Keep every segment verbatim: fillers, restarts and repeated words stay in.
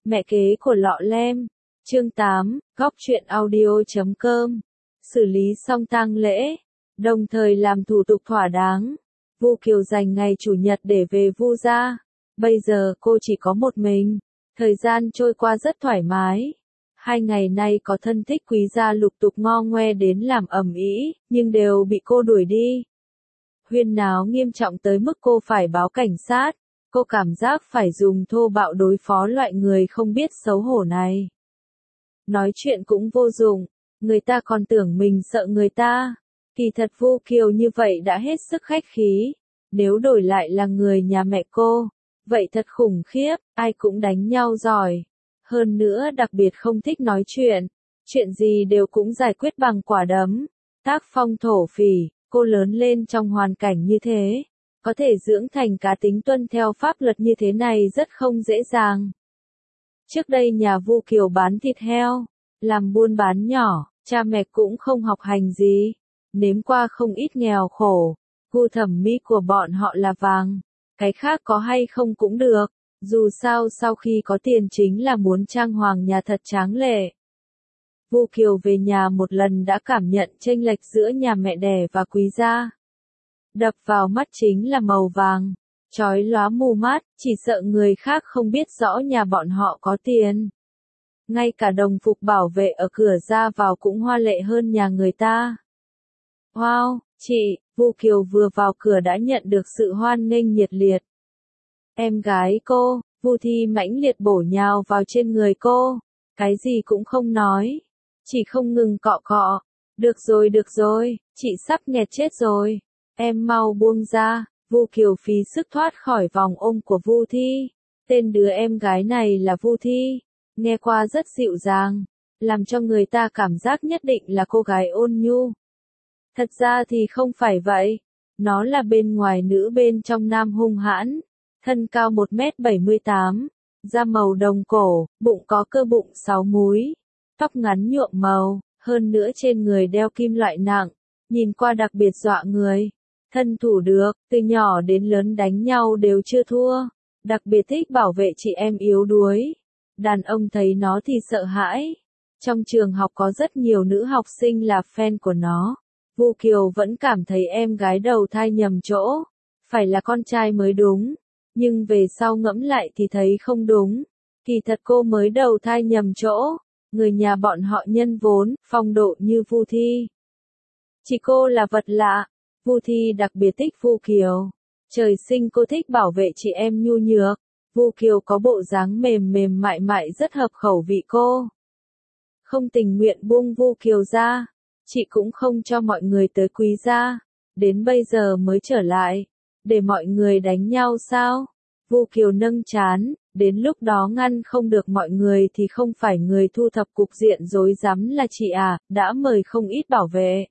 Mẹ kế của Lọ Lem. Chương tám, góc truyện audio chấm com. Xử lý xong tang lễ, đồng thời làm thủ tục thỏa đáng. Vu Kiều dành ngày chủ nhật để về Vu gia. Bây giờ cô chỉ có một mình. Thời gian trôi qua rất thoải mái. Hai ngày nay có thân thích quý gia lục tục ngo ngoe đến làm ầm ĩ, nhưng đều bị cô đuổi đi. Huyên náo nghiêm trọng tới mức cô phải báo cảnh sát. Cô cảm giác phải dùng thô bạo đối phó loại người không biết xấu hổ này. Nói chuyện cũng vô dụng, người ta còn tưởng mình sợ người ta. Kỳ thật Vu Kiều như vậy đã hết sức khách khí. Nếu đổi lại là người nhà mẹ cô, vậy thật khủng khiếp, ai cũng đánh nhau giỏi. Hơn nữa đặc biệt không thích nói chuyện, chuyện gì đều cũng giải quyết bằng quả đấm. Tác phong thổ phỉ, cô lớn lên trong hoàn cảnh như thế. Có thể dưỡng thành cá tính tuân theo pháp luật như thế này rất không dễ dàng. Trước đây nhà Vu Kiều bán thịt heo, làm buôn bán nhỏ, cha mẹ cũng không học hành gì, nếm qua không ít nghèo khổ, gu thẩm mỹ của bọn họ là vàng, cái khác có hay không cũng được, dù sao sau khi có tiền chính là muốn trang hoàng nhà thật tráng lệ. Vu Kiều về nhà một lần đã cảm nhận chênh lệch giữa nhà mẹ đẻ và quý gia. Đập vào mắt chính là màu vàng, chói lóa mù mắt, chỉ sợ người khác không biết rõ nhà bọn họ có tiền. Ngay cả đồng phục bảo vệ ở cửa ra vào cũng hoa lệ hơn nhà người ta. Wow, chị, Vu Kiều vừa vào cửa đã nhận được sự hoan nghênh nhiệt liệt. Em gái cô, Vu Thi mãnh liệt bổ nhào vào trên người cô, cái gì cũng không nói, chỉ không ngừng cọ cọ. Được rồi được rồi, chị sắp nghẹt chết rồi. Em mau buông ra. Vu Kiều phí sức thoát khỏi vòng ôm của Vu Thi. Tên đứa em gái này là Vu Thi, nghe qua rất dịu dàng, làm cho người ta cảm giác nhất định là cô gái ôn nhu. Thật ra thì không phải vậy, nó là bên ngoài nữ bên trong nam hung hãn, thân cao một mét bảy mươi tám, da màu đồng cổ, bụng có cơ bụng sáu múi, tóc ngắn nhuộm màu, hơn nữa trên người đeo kim loại nặng, nhìn qua đặc biệt dọa người. Thân thủ được, từ nhỏ đến lớn đánh nhau đều chưa thua, đặc biệt thích bảo vệ chị em yếu đuối. Đàn ông thấy nó thì sợ hãi. Trong trường học có rất nhiều nữ học sinh là fan của nó. Vu Kiều vẫn cảm thấy em gái đầu thai nhầm chỗ, phải là con trai mới đúng, nhưng về sau ngẫm lại thì thấy không đúng. Kỳ thật cô mới đầu thai nhầm chỗ, người nhà bọn họ nhân vốn, phong độ như Vu Thi. Chỉ cô là vật lạ. Vu Thi đặc biệt thích Vu Kiều. Trời sinh cô thích bảo vệ chị em nhu nhược. Vu Kiều có bộ dáng mềm mềm mại mại rất hợp khẩu vị cô. Không tình nguyện buông Vu Kiều ra. Chị cũng không cho mọi người tới quý gia. Đến bây giờ mới trở lại. Để mọi người đánh nhau sao? Vu Kiều nâng trán. Đến lúc đó ngăn không được mọi người thì không phải người thu thập cục diện rối rắm là chị à, đã mời không ít bảo vệ.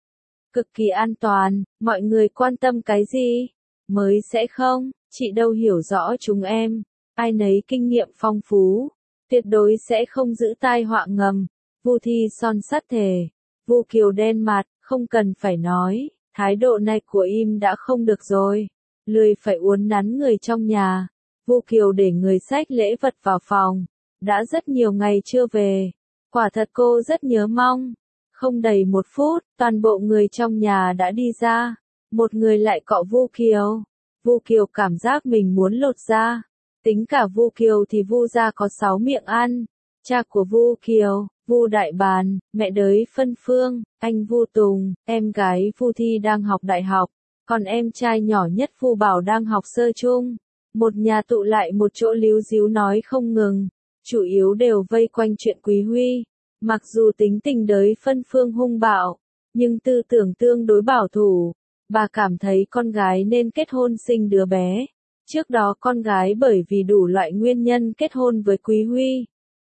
Cực kỳ an toàn, mọi người quan tâm cái gì? Mới sẽ không, chị đâu hiểu rõ chúng em, ai nấy kinh nghiệm phong phú, tuyệt đối sẽ không giữ tai họa ngầm. Vu Thi son sắt thề. Vu Kiều đen mặt, không cần phải nói, thái độ này của im đã không được rồi, lười phải uốn nắn người trong nhà. Vu Kiều để người xách lễ vật vào phòng, đã rất nhiều ngày chưa về, quả thật cô rất nhớ mong. Không đầy một phút, toàn bộ người trong nhà đã đi ra. Một người lại cọ Vu Kiều. Vu Kiều cảm giác mình muốn lột da. Tính cả Vu Kiều thì Vu gia có sáu miệng ăn. Cha của Vu Kiều, Vu Đại Bàn, mẹ đới Phân Phương, anh Vu Tùng, em gái Vu Thi đang học đại học. Còn em trai nhỏ nhất Vu Bảo đang học sơ trung. Một nhà tụ lại một chỗ líu díu nói không ngừng. Chủ yếu đều vây quanh chuyện Quý Huy. Mặc dù tính tình đới Phân Phương hung bạo, nhưng tư tưởng tương đối bảo thủ. Bà cảm thấy con gái nên kết hôn sinh đứa bé. Trước đó con gái bởi vì đủ loại nguyên nhân kết hôn với Quý Huy.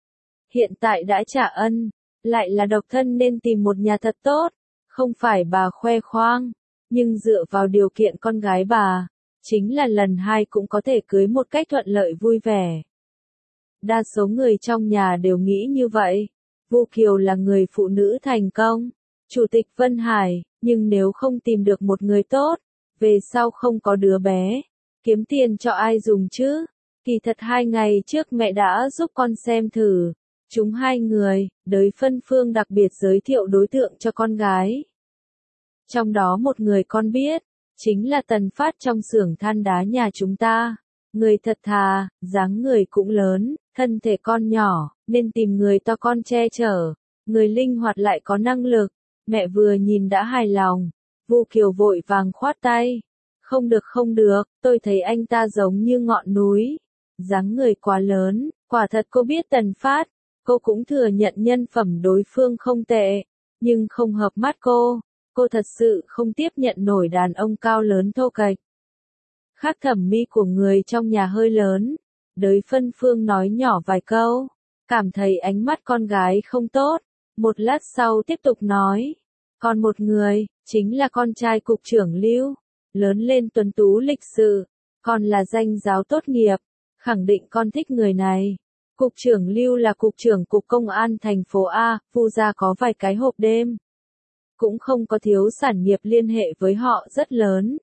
Hiện tại đã trả ân, lại là độc thân nên tìm một nhà thật tốt. Không phải bà khoe khoang, nhưng dựa vào điều kiện con gái bà, chính là lần hai cũng có thể cưới một cách thuận lợi vui vẻ. Đa số người trong nhà đều nghĩ như vậy. Vu Kiều là người phụ nữ thành công, Chủ tịch Vân Hải, nhưng nếu không tìm được một người tốt, về sau không có đứa bé, kiếm tiền cho ai dùng chứ? Kỳ thật hai ngày trước mẹ đã giúp con xem thử. Chúng hai người, Đới Phân Phương đặc biệt giới thiệu đối tượng cho con gái. Trong đó một người con biết, chính là Tần Phát trong xưởng than đá nhà chúng ta. Người thật thà, dáng người cũng lớn, thân thể con nhỏ, nên tìm người to con che chở. Người linh hoạt lại có năng lực. Mẹ vừa nhìn đã hài lòng. Vu Kiều vội vàng khoát tay. Không được không được, tôi thấy anh ta giống như ngọn núi. Dáng người quá lớn, quả thật cô biết Tần Phát. Cô cũng thừa nhận nhân phẩm đối phương không tệ, nhưng không hợp mắt cô. Cô thật sự không tiếp nhận nổi đàn ông cao lớn thô kệch. Khác thẩm mỹ của người trong nhà hơi lớn. Đới Phân Phương nói nhỏ vài câu, cảm thấy ánh mắt con gái không tốt. Một lát sau tiếp tục nói. Còn một người, chính là con trai cục trưởng Lưu. Lớn lên tuấn tú lịch sự, còn là danh giáo tốt nghiệp. Khẳng định con thích người này. Cục trưởng Lưu là cục trưởng cục công an thành phố A, Vu gia có vài cái hộp đêm. Cũng không có thiếu sản nghiệp liên hệ với họ rất lớn.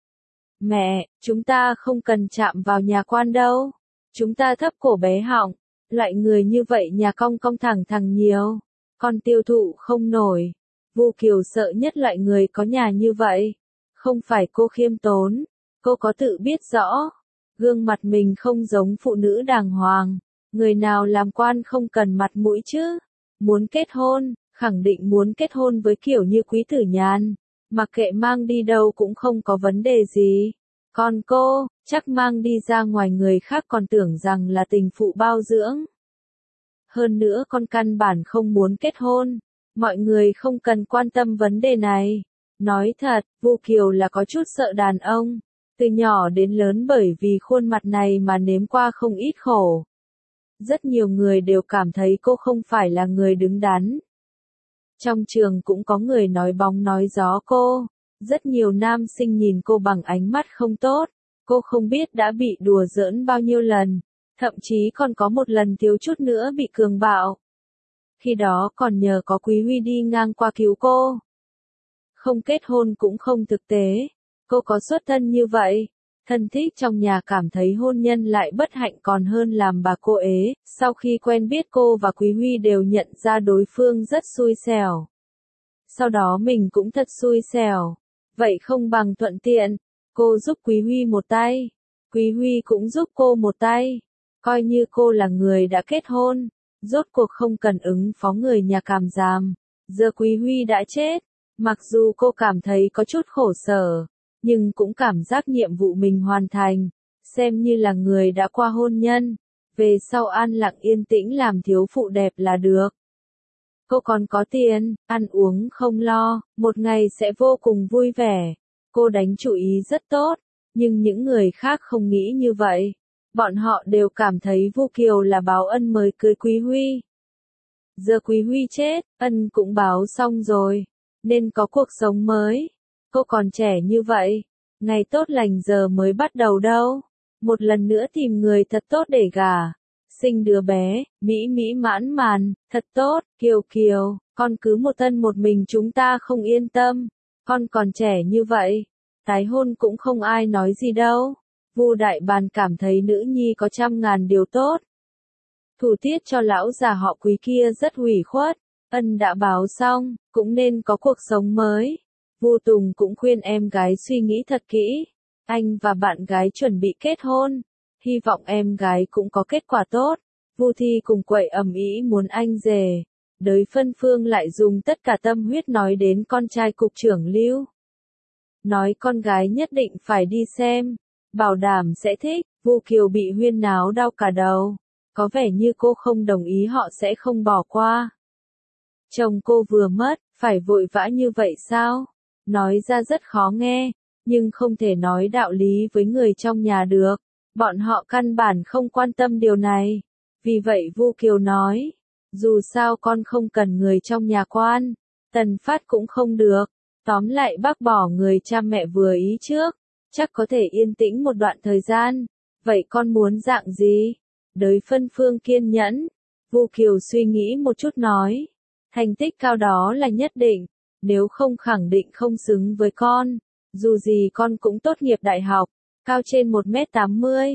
Mẹ, chúng ta không cần chạm vào nhà quan đâu. Chúng ta thấp cổ bé họng. Loại người như vậy nhà cong cong thẳng thẳng nhiều. Con tiêu thụ không nổi. Vu Kiều sợ nhất loại người có nhà như vậy. Không phải cô khiêm tốn. Cô có tự biết rõ. Gương mặt mình không giống phụ nữ đàng hoàng. Người nào làm quan không cần mặt mũi chứ. Muốn kết hôn, khẳng định muốn kết hôn với kiểu như Quý Tử Nhàn. Mặc kệ mang đi đâu cũng không có vấn đề gì. Còn cô, chắc mang đi ra ngoài người khác còn tưởng rằng là tình phụ bao dưỡng. Hơn nữa con căn bản không muốn kết hôn. Mọi người không cần quan tâm vấn đề này. Nói thật, Vu Kiều là có chút sợ đàn ông. Từ nhỏ đến lớn bởi vì khuôn mặt này mà nếm qua không ít khổ. Rất nhiều người đều cảm thấy cô không phải là người đứng đắn. Trong trường cũng có người nói bóng nói gió cô. Rất nhiều nam sinh nhìn cô bằng ánh mắt không tốt. Cô không biết đã bị đùa giỡn bao nhiêu lần. Thậm chí còn có một lần thiếu chút nữa bị cường bạo. Khi đó còn nhờ có Quý Huy đi ngang qua cứu cô. Không kết hôn cũng không thực tế. Cô có xuất thân như vậy. Thân thích trong nhà cảm thấy hôn nhân lại bất hạnh còn hơn làm bà cô ế. Sau khi quen biết cô và Quý Huy đều nhận ra đối phương rất xui xẻo. Sau đó mình cũng thật xui xẻo. Vậy không bằng thuận tiện. Cô giúp Quý Huy một tay. Quý Huy cũng giúp cô một tay. Coi như cô là người đã kết hôn. Rốt cuộc không cần ứng phó người nhà Càm Giàm. Giờ Quý Huy đã chết. Mặc dù cô cảm thấy có chút khổ sở. Nhưng cũng cảm giác nhiệm vụ mình hoàn thành. Xem như là người đã qua hôn nhân. Về sau an lặng yên tĩnh làm thiếu phụ đẹp là được. Cô còn có tiền, ăn uống không lo, một ngày sẽ vô cùng vui vẻ. Cô đánh chủ ý rất tốt, nhưng những người khác không nghĩ như vậy. Bọn họ đều cảm thấy Vu Kiều là báo ân mới cưới Quý Huy. Giờ Quý Huy chết, ân cũng báo xong rồi, nên có cuộc sống mới. Cô còn trẻ như vậy, ngày tốt lành giờ mới bắt đầu đâu. Một lần nữa tìm người thật tốt để gả. Sinh đứa bé, mỹ mỹ mãn màn, thật tốt, Kiều Kiều, con cứ một thân một mình chúng ta không yên tâm. Con còn trẻ như vậy, tái hôn cũng không ai nói gì đâu. Vu Đại Bàn cảm thấy nữ nhi có trăm ngàn điều tốt. Thủ tiết cho lão già họ Quý kia rất hủy khuất, ân đã báo xong, cũng nên có cuộc sống mới. Vu Tùng cũng khuyên em gái suy nghĩ thật kỹ. Anh và bạn gái chuẩn bị kết hôn. Hy vọng em gái cũng có kết quả tốt. Vu Thi cùng quậy ầm ĩ muốn anh rể. Đới Phân Phương lại dùng tất cả tâm huyết nói đến con trai cục trưởng Lưu. Nói con gái nhất định phải đi xem. Bảo đảm sẽ thích. Vu Kiều bị huyên náo đau cả đầu. Có vẻ như cô không đồng ý họ sẽ không bỏ qua. Chồng cô vừa mất, phải vội vã như vậy sao? Nói ra rất khó nghe, nhưng không thể nói đạo lý với người trong nhà được. Bọn họ căn bản không quan tâm điều này. Vì vậy Vu Kiều nói, dù sao con không cần người trong nhà quan, Tần Phát cũng không được. Tóm lại bác bỏ người cha mẹ vừa ý trước, chắc có thể yên tĩnh một đoạn thời gian. Vậy con muốn dạng gì? Đới Phân Phương kiên nhẫn. Vu Kiều suy nghĩ một chút nói, thành tích cao đó là nhất định, nếu không khẳng định không xứng với con. Dù gì con cũng tốt nghiệp đại học, cao trên một mét tám mươi.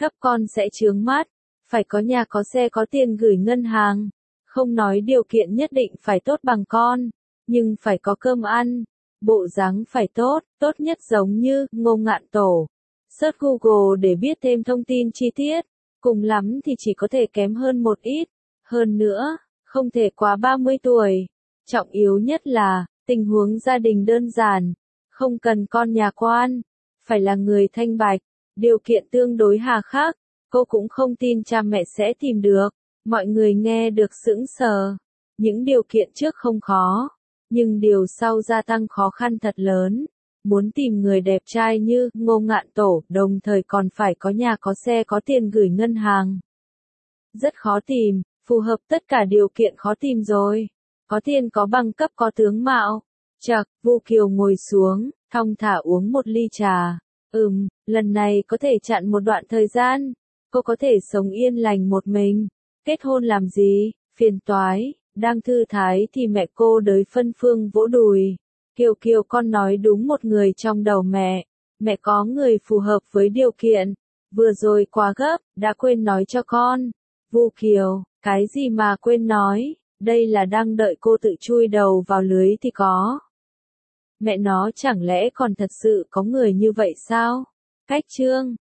cấp con sẽ chướng mắt, phải có nhà có xe có tiền gửi ngân hàng. Không nói điều kiện nhất định phải tốt bằng con, nhưng phải có cơm ăn, bộ dáng phải tốt, tốt nhất giống như Ngô Ngạn Tổ. Search Google để biết thêm thông tin chi tiết, cùng lắm thì chỉ có thể kém hơn một ít, hơn nữa, không thể quá ba mươi tuổi. Trọng yếu nhất là, tình huống gia đình đơn giản, không cần con nhà quan, phải là người thanh bạch, điều kiện tương đối hà khắc, cô cũng không tin cha mẹ sẽ tìm được. Mọi người nghe được sững sờ, những điều kiện trước không khó, nhưng điều sau gia tăng khó khăn thật lớn. Muốn tìm người đẹp trai như Ngô Ngạn Tổ, đồng thời còn phải có nhà có xe có tiền gửi ngân hàng. Rất khó tìm, phù hợp tất cả điều kiện khó tìm rồi. Có tiền có bằng cấp có tướng mạo. Chậc, Vu Kiều ngồi xuống, thong thả uống một ly trà. Ừm, lần này có thể chặn một đoạn thời gian. Cô có thể sống yên lành một mình. Kết hôn làm gì, phiền toái. Đang thư thái thì mẹ cô đới phân phương vỗ đùi. Kiều Kiều con nói đúng một người trong đầu mẹ. Mẹ có người phù hợp với điều kiện. Vừa rồi quá gấp, đã quên nói cho con. Vu Kiều, cái gì mà quên nói, đây là đang đợi cô tự chui đầu vào lưới thì có. Mẹ nó chẳng lẽ còn thật sự có người như vậy sao? Cách chương